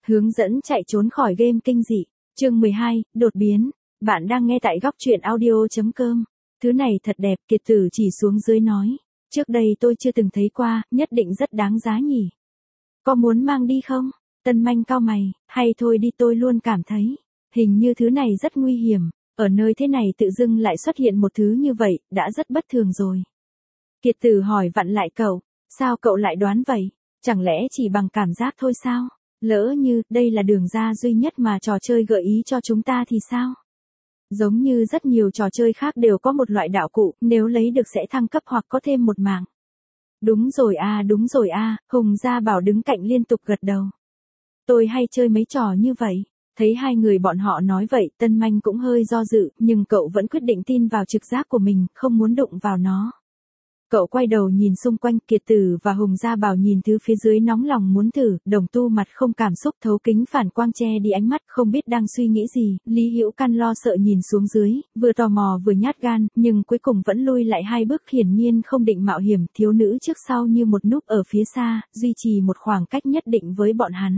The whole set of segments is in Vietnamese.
Hướng dẫn chạy trốn khỏi game kinh dị. Chương 12, đột biến. Bạn đang nghe tại góc truyện audio.com. Thứ này thật đẹp, Kiệt Tử chỉ xuống dưới nói. Trước đây tôi chưa từng thấy qua, nhất định rất đáng giá nhỉ. Có muốn mang đi không? Tân Manh cau mày, hay thôi đi, tôi luôn cảm thấy. Hình như thứ này rất nguy hiểm. Ở nơi thế này tự dưng lại xuất hiện một thứ như vậy, đã rất bất thường rồi. Kiệt Tử hỏi vặn lại cậu. Sao cậu lại đoán vậy? Chẳng lẽ chỉ bằng cảm giác thôi sao? Lỡ như đây là đường ra duy nhất mà trò chơi gợi ý cho chúng ta thì sao? Giống như rất nhiều trò chơi khác đều có một loại đạo cụ, nếu lấy được sẽ thăng cấp hoặc có thêm một mạng. Đúng rồi a, Hùng Gia Bảo đứng cạnh liên tục gật đầu. Tôi hay chơi mấy trò như vậy. Thấy hai người bọn họ nói vậy, Tân Manh cũng hơi do dự, nhưng cậu vẫn quyết định tin vào trực giác của mình, không muốn đụng vào nó. Cậu quay đầu nhìn xung quanh, Kiệt Tử và Hùng Gia Bảo nhìn thứ phía dưới nóng lòng muốn thử, Đồng Tu mặt không cảm xúc thấu kính phản quang che đi ánh mắt, không biết đang suy nghĩ gì, Lý Hữu Căn lo sợ nhìn xuống dưới, vừa tò mò vừa nhát gan, nhưng cuối cùng vẫn lui lại hai bước, hiển nhiên không định mạo hiểm, thiếu nữ trước sau như một núp ở phía xa, duy trì một khoảng cách nhất định với bọn hắn.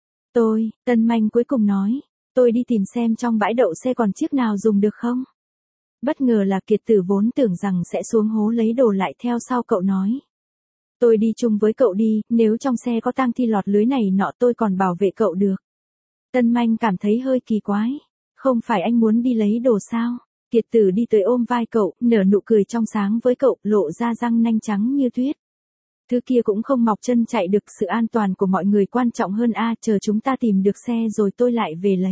Tân Manh cuối cùng nói, tôi đi tìm xem trong bãi đậu xe còn chiếc nào dùng được không? Bất ngờ là Kiệt Tử vốn tưởng rằng sẽ xuống hố lấy đồ lại theo sau cậu nói. Tôi đi chung với cậu đi, nếu trong xe có tang thi lọt lưới này nọ tôi còn bảo vệ cậu được. Tân Manh cảm thấy hơi kỳ quái. Không phải anh muốn đi lấy đồ sao? Kiệt Tử đi tới ôm vai cậu, nở nụ cười trong sáng với cậu, lộ ra răng nanh trắng như tuyết. Thứ kia cũng không mọc chân chạy được, sự an toàn của mọi người quan trọng hơn a, chờ chúng ta tìm được xe rồi tôi lại về lấy.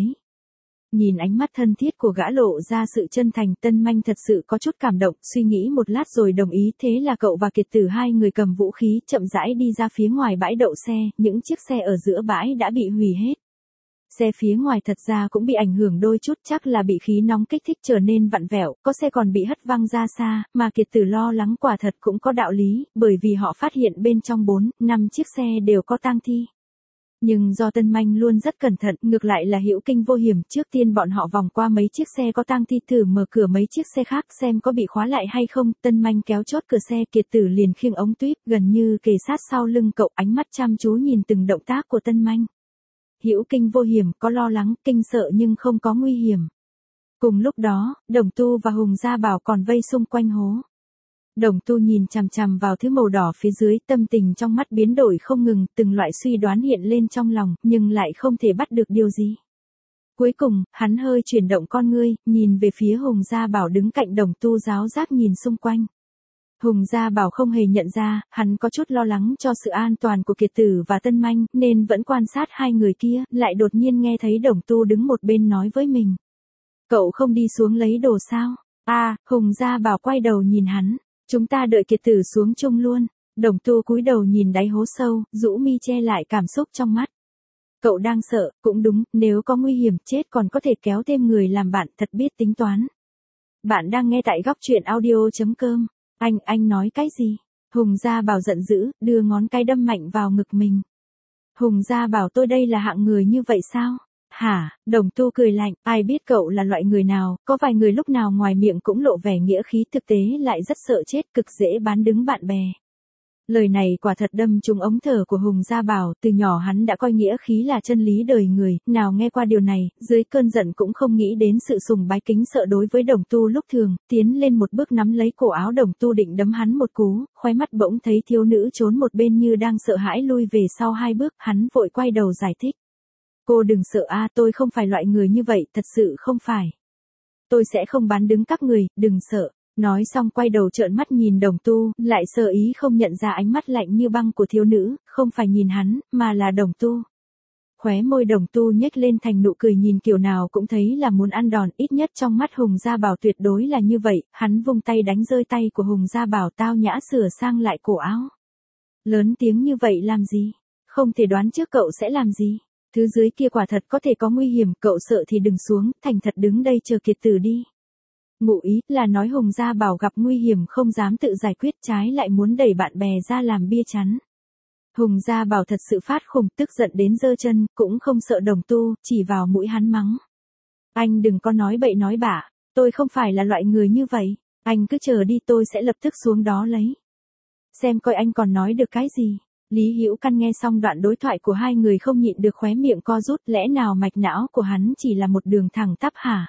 Nhìn ánh mắt thân thiết của gã lộ ra sự chân thành, Tân Manh thật sự có chút cảm động, suy nghĩ một lát rồi đồng ý, thế là cậu và Kiệt Tử hai người cầm vũ khí, chậm rãi đi ra phía ngoài bãi đậu xe, những chiếc xe ở giữa bãi đã bị hủy hết. Xe phía ngoài thật ra cũng bị ảnh hưởng đôi chút, chắc là bị khí nóng kích thích trở nên vặn vẹo, có xe còn bị hất văng ra xa, mà Kiệt Tử lo lắng quả thật cũng có đạo lý, bởi vì họ phát hiện bên trong 4-5 chiếc xe đều có tang thi. Nhưng do Tân Manh luôn rất cẩn thận, ngược lại là hữu kinh vô hiểm, trước tiên bọn họ vòng qua mấy chiếc xe có tang thi, thử mở cửa mấy chiếc xe khác xem có bị khóa lại hay không. Tân Manh kéo chốt cửa xe, Kiệt Tử liền khiêng ống tuyếp gần như kề sát sau lưng cậu, ánh mắt chăm chú nhìn từng động tác của Tân Manh. Hữu kinh vô hiểm, có lo lắng, kinh sợ nhưng không có nguy hiểm. Cùng lúc đó, Đồng Tu và Hùng Gia Bảo còn vây xung quanh hố. Đồng Tu nhìn chằm chằm vào thứ màu đỏ phía dưới, tâm tình trong mắt biến đổi không ngừng, từng loại suy đoán hiện lên trong lòng, nhưng lại không thể bắt được điều gì. Cuối cùng, hắn hơi chuyển động con ngươi, nhìn về phía Hùng Gia Bảo đứng cạnh Đồng Tu giáo giác nhìn xung quanh. Hùng Gia Bảo không hề nhận ra, hắn có chút lo lắng cho sự an toàn của Kiệt Tử và Tân Manh, nên vẫn quan sát hai người kia, lại đột nhiên nghe thấy Đồng Tu đứng một bên nói với mình. Cậu không đi xuống lấy đồ sao? Hùng Gia Bảo quay đầu nhìn hắn. Chúng ta đợi Kiệt Tử xuống chung luôn. Đồng Tu cúi đầu nhìn đáy hố sâu, rũ mi che lại cảm xúc trong mắt. Cậu đang sợ, cũng đúng, nếu có nguy hiểm chết còn có thể kéo thêm người làm bạn, thật biết tính toán. Bạn đang nghe tại góc truyện audio.com. Anh nói cái gì? Hùng Gia Bảo giận dữ, đưa ngón cái đâm mạnh vào ngực mình. Hùng Gia Bảo, tôi đây là hạng người như vậy sao? Hả? Đồng Tu cười lạnh, ai biết cậu là loại người nào, có vài người lúc nào ngoài miệng cũng lộ vẻ nghĩa khí, thực tế lại rất sợ chết, cực dễ bán đứng bạn bè. Lời này quả thật đâm trúng ống thở của Hùng Gia Bảo, từ nhỏ hắn đã coi nghĩa khí là chân lý đời người, nào nghe qua điều này, dưới cơn giận cũng không nghĩ đến sự sùng bái kính sợ đối với Đồng Tu lúc thường, tiến lên một bước nắm lấy cổ áo Đồng Tu định đấm hắn một cú, khóe mắt bỗng thấy thiếu nữ trốn một bên như đang sợ hãi lui về sau hai bước, hắn vội quay đầu giải thích. Cô đừng sợ tôi không phải loại người như vậy, thật sự không phải. Tôi sẽ không bán đứng các người, đừng sợ. Nói xong quay đầu trợn mắt nhìn Đồng Tu, lại sơ ý không nhận ra ánh mắt lạnh như băng của thiếu nữ, không phải nhìn hắn, mà là Đồng Tu. Khóe môi Đồng Tu nhếch lên thành nụ cười, nhìn kiểu nào cũng thấy là muốn ăn đòn, ít nhất trong mắt Hùng Gia Bảo tuyệt đối là như vậy, hắn vung tay đánh rơi tay của Hùng Gia Bảo, tao nhã sửa sang lại cổ áo. Lớn tiếng như vậy làm gì? Không thể đoán trước cậu sẽ làm gì? Thứ dưới kia quả thật có thể có nguy hiểm, cậu sợ thì đừng xuống, thành thật đứng đây chờ Kiệt Tử đi. Ngụ ý là nói Hùng Gia Bảo gặp nguy hiểm không dám tự giải quyết, trái lại muốn đẩy bạn bè ra làm bia chắn. Hùng Gia Bảo thật sự phát khùng, tức giận đến giơ chân, cũng không sợ Đồng Tu, chỉ vào mũi hắn mắng. Anh đừng có nói bậy nói bạ, tôi không phải là loại người như vậy, anh cứ chờ đi, tôi sẽ lập tức xuống đó lấy. Xem coi anh còn nói được cái gì. Lý Hữu Căn nghe xong đoạn đối thoại của hai người không nhịn được khóe miệng co rút, lẽ nào mạch não của hắn chỉ là một đường thẳng tắp hả?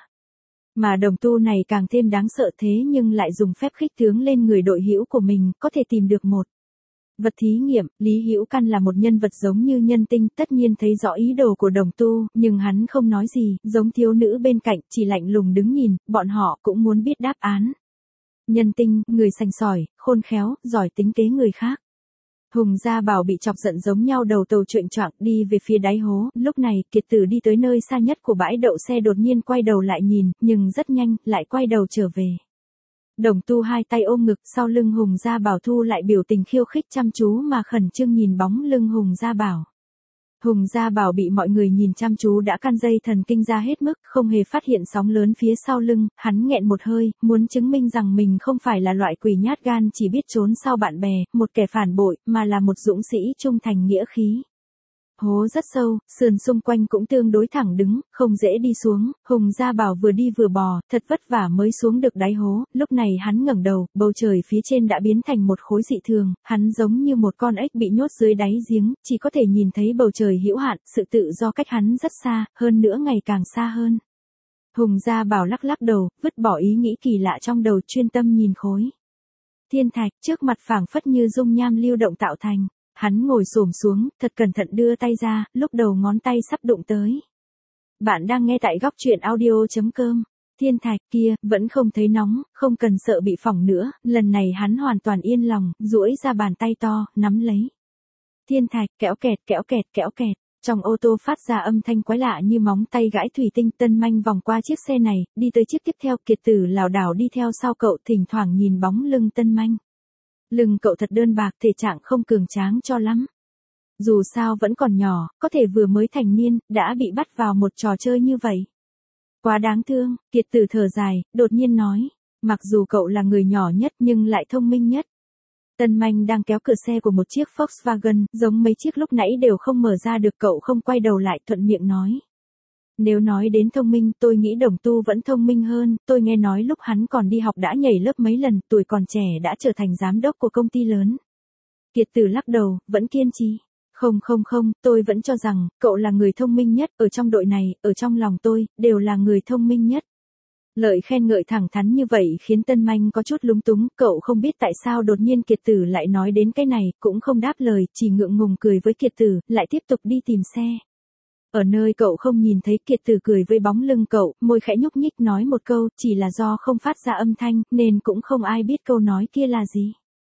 Mà đồng tu này càng thêm đáng sợ thế nhưng lại dùng phép khích tướng lên người đội hữu của mình, có thể tìm được một vật thí nghiệm. Lý Hữu Căn là một nhân vật giống như nhân tinh, tất nhiên thấy rõ ý đồ của đồng tu, nhưng hắn không nói gì, giống thiếu nữ bên cạnh, chỉ lạnh lùng đứng nhìn, bọn họ cũng muốn biết đáp án. Nhân tinh, người sành sỏi, khôn khéo, giỏi tính kế người khác. Hùng Gia Bảo bị chọc giận giống nhau đầu tàu chệch choạng đi về phía đáy hố, lúc này Kiệt Tử đi tới nơi xa nhất của bãi đậu xe đột nhiên quay đầu lại nhìn, nhưng rất nhanh, lại quay đầu trở về. Đồng tu hai tay ôm ngực, sau lưng Hùng Gia Bảo thu lại biểu tình khiêu khích chăm chú mà khẩn trương nhìn bóng lưng Hùng Gia Bảo. Hùng Gia Bảo bị mọi người nhìn chăm chú đã căn dây thần kinh ra hết mức, không hề phát hiện sóng lớn phía sau lưng, hắn nghẹn một hơi, muốn chứng minh rằng mình không phải là loại quỷ nhát gan chỉ biết trốn sau bạn bè, một kẻ phản bội, mà là một dũng sĩ trung thành nghĩa khí. Hố rất sâu, sườn xung quanh cũng tương đối thẳng đứng, không dễ đi xuống, Hùng Gia Bảo vừa đi vừa bò, thật vất vả mới xuống được đáy hố, lúc này hắn ngẩng đầu, bầu trời phía trên đã biến thành một khối dị thường, hắn giống như một con ếch bị nhốt dưới đáy giếng, chỉ có thể nhìn thấy bầu trời hữu hạn, sự tự do cách hắn rất xa, hơn nữa ngày càng xa hơn. Hùng Gia Bảo lắc lắc đầu, vứt bỏ ý nghĩ kỳ lạ trong đầu, chuyên tâm nhìn khối thiên thạch trước mặt phảng phất như dung nham lưu động tạo thành. Hắn ngồi xổm xuống, thật cẩn thận đưa tay ra, lúc đầu ngón tay sắp đụng tới. Bạn đang nghe tại góc truyện audio.com. Thiên thạch kia, vẫn không thấy nóng, không cần sợ bị phỏng nữa, lần này hắn hoàn toàn yên lòng, duỗi ra bàn tay to, nắm lấy. Thiên thạch, kẽo kẹt, kẽo kẹt, kẽo kẹt. Trong ô tô phát ra âm thanh quái lạ như móng tay gãi thủy tinh. Tân Manh vòng qua chiếc xe này, đi tới chiếc tiếp theo. Kiệt Tử lảo đảo đi theo sau cậu, thỉnh thoảng nhìn bóng lưng Tân Manh. Lưng cậu thật đơn bạc, thể trạng không cường tráng cho lắm. Dù sao vẫn còn nhỏ, có thể vừa mới thành niên, đã bị bắt vào một trò chơi như vậy. Quá đáng thương, Kiệt Tử thở dài, đột nhiên nói. Mặc dù cậu là người nhỏ nhất nhưng lại thông minh nhất. Tân Manh đang kéo cửa xe của một chiếc Volkswagen, giống mấy chiếc lúc nãy đều không mở ra được, cậu không quay đầu lại, thuận miệng nói. Nếu nói đến thông minh, tôi nghĩ Đồng Tu vẫn thông minh hơn, tôi nghe nói lúc hắn còn đi học đã nhảy lớp mấy lần, tuổi còn trẻ đã trở thành giám đốc của công ty lớn. Kiệt Tử lắc đầu, vẫn kiên trì. Không, tôi vẫn cho rằng, cậu là người thông minh nhất, ở trong đội này, ở trong lòng tôi, đều là người thông minh nhất. Lời khen ngợi thẳng thắn như vậy khiến Tân Manh có chút lúng túng, cậu không biết tại sao đột nhiên Kiệt Tử lại nói đến cái này, cũng không đáp lời, chỉ ngượng ngùng cười với Kiệt Tử, lại tiếp tục đi tìm xe. Ở nơi cậu không nhìn thấy, Kiệt Tử cười với bóng lưng cậu, môi khẽ nhúc nhích nói một câu, chỉ là do không phát ra âm thanh, nên cũng không ai biết câu nói kia là gì.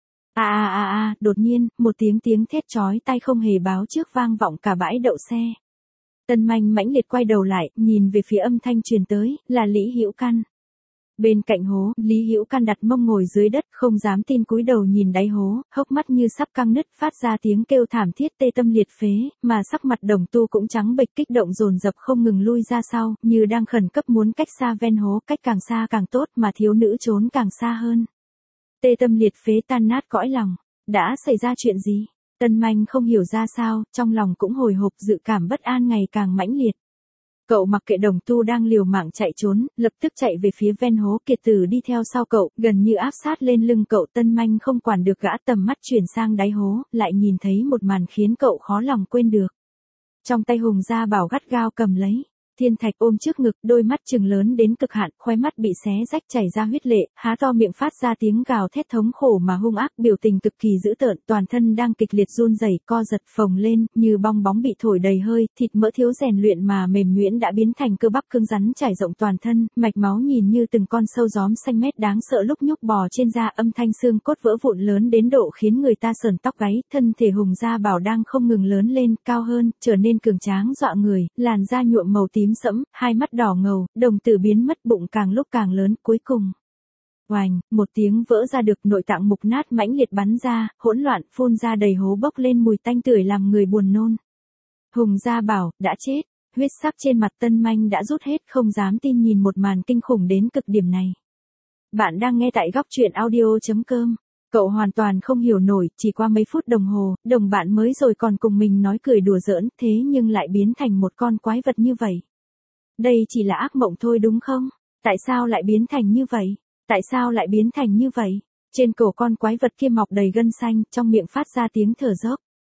Đột nhiên, một tiếng thét chói tai không hề báo trước vang vọng cả bãi đậu xe. Tân Manh mãnh liệt quay đầu lại, nhìn về phía âm thanh truyền tới, là Lý Hữu Căn. Bên cạnh hố, Lý Hữu Căn đặt mông ngồi dưới đất, không dám tin cúi đầu nhìn đáy hố, hốc mắt như sắp căng nứt, phát ra tiếng kêu thảm thiết tê tâm liệt phế, mà sắc mặt Đồng Tu cũng trắng bệch, kích động dồn dập không ngừng lui ra sau, như đang khẩn cấp muốn cách xa ven hố, cách càng xa càng tốt, mà thiếu nữ trốn càng xa hơn. Tê tâm liệt phế, tan nát cõi lòng. Đã xảy ra chuyện gì? Tân Manh không hiểu ra sao, trong lòng cũng hồi hộp, dự cảm bất an ngày càng mãnh liệt. Cậu mặc kệ Đồng Tu đang liều mạng chạy trốn, lập tức chạy về phía ven hố. Kiệt Tử đi theo sau cậu, gần như áp sát lên lưng cậu. Tân Manh không quản được gã, tầm mắt chuyển sang đáy hố, lại nhìn thấy một màn khiến cậu khó lòng quên được. Trong tay Hùng Gia Bảo gắt gao cầm lấy thiên thạch, ôm trước ngực, đôi mắt trừng lớn đến cực hạn, khóe mắt bị xé rách chảy ra huyết lệ, há to miệng phát ra tiếng gào thét thống khổ mà hung ác, biểu tình cực kỳ dữ tợn, toàn thân đang kịch liệt run rẩy, co giật phồng lên, như bong bóng bị thổi đầy hơi, thịt mỡ thiếu rèn luyện mà mềm nhuyễn đã biến thành cơ bắp cứng rắn trải rộng toàn thân, mạch máu nhìn như từng con sâu gióm xanh mét đáng sợ lúc nhúc bò trên da, âm thanh xương cốt vỡ vụn lớn đến độ khiến người ta sởn tóc gáy. Thân thể Hùng Gia Bảo đang không ngừng lớn lên, cao hơn, trở nên cường tráng dọa người, làn da nhuộm màu tím sẫm, hai mắt đỏ ngầu, đồng tử biến mất, bụng càng lúc càng lớn, cuối cùng. Oành, một tiếng vỡ ra được, nội tạng mục nát mãnh liệt bắn ra, hỗn loạn, phun ra đầy hố, bốc lên mùi tanh tưởi làm người buồn nôn. Hùng Gia Bảo, đã chết, huyết sắc trên mặt Tân Manh đã rút hết, không dám tin nhìn một màn kinh khủng đến cực điểm này. Bạn đang nghe tại góc truyện audio.com. Cậu hoàn toàn không hiểu nổi, chỉ qua mấy phút đồng hồ, đồng bạn mới rồi còn cùng mình nói cười đùa giỡn, thế nhưng lại biến thành một con quái vật như vậy. Đây chỉ là ác mộng thôi đúng không? Tại sao lại biến thành như vậy? Tại sao lại biến thành như vậy? Trên cổ con quái vật kia mọc đầy gân xanh, trong miệng phát ra tiếng thở dốc.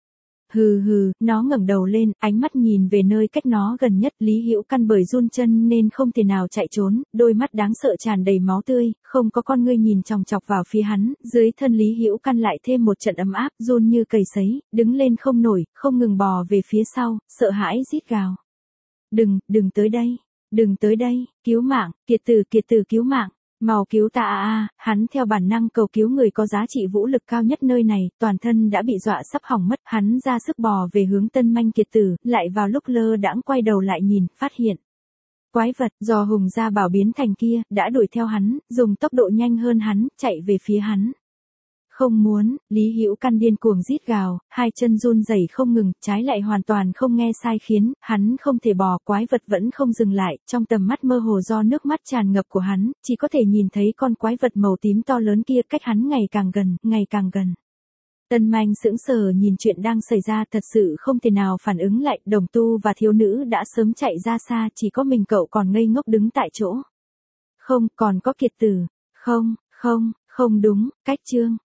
Hừ hừ, nó ngẩng đầu lên, ánh mắt nhìn về nơi cách nó gần nhất. Lý Hữu Căn bởi run chân nên không thể nào chạy trốn, đôi mắt đáng sợ tràn đầy máu tươi, không có con ngươi nhìn chòng chọc vào phía hắn. Dưới thân Lý Hữu Căn lại thêm một trận ấm áp, run như cầy sấy, đứng lên không nổi, không ngừng bò về phía sau, sợ hãi rít gào. Đừng tới đây, đừng tới đây, cứu mạng, kiệt tử cứu mạng. Mau cứu ta hắn theo bản năng cầu cứu người có giá trị vũ lực cao nhất nơi này, toàn thân đã bị dọa sắp hỏng mất, hắn ra sức bò về hướng Tân Manh Kiệt Tử, lại vào lúc lơ đãng quay đầu lại nhìn, phát hiện. Quái vật, do Hùng Gia Bảo biến thành kia, đã đuổi theo hắn, dùng tốc độ nhanh hơn hắn, chạy về phía hắn. Không muốn, Lý Hữu Căn điên cuồng rít gào, hai chân run rẩy không ngừng, trái lại hoàn toàn không nghe sai khiến, hắn không thể bò, quái vật vẫn không dừng lại, trong tầm mắt mơ hồ do nước mắt tràn ngập của hắn, chỉ có thể nhìn thấy con quái vật màu tím to lớn kia cách hắn ngày càng gần, ngày càng gần. Tân Manh sững sờ nhìn chuyện đang xảy ra, thật sự không thể nào phản ứng lại, Đồng Tu và thiếu nữ đã sớm chạy ra xa, chỉ có mình cậu còn ngây ngốc đứng tại chỗ. Không, còn có Kiệt Tử. Không đúng, cách Trương.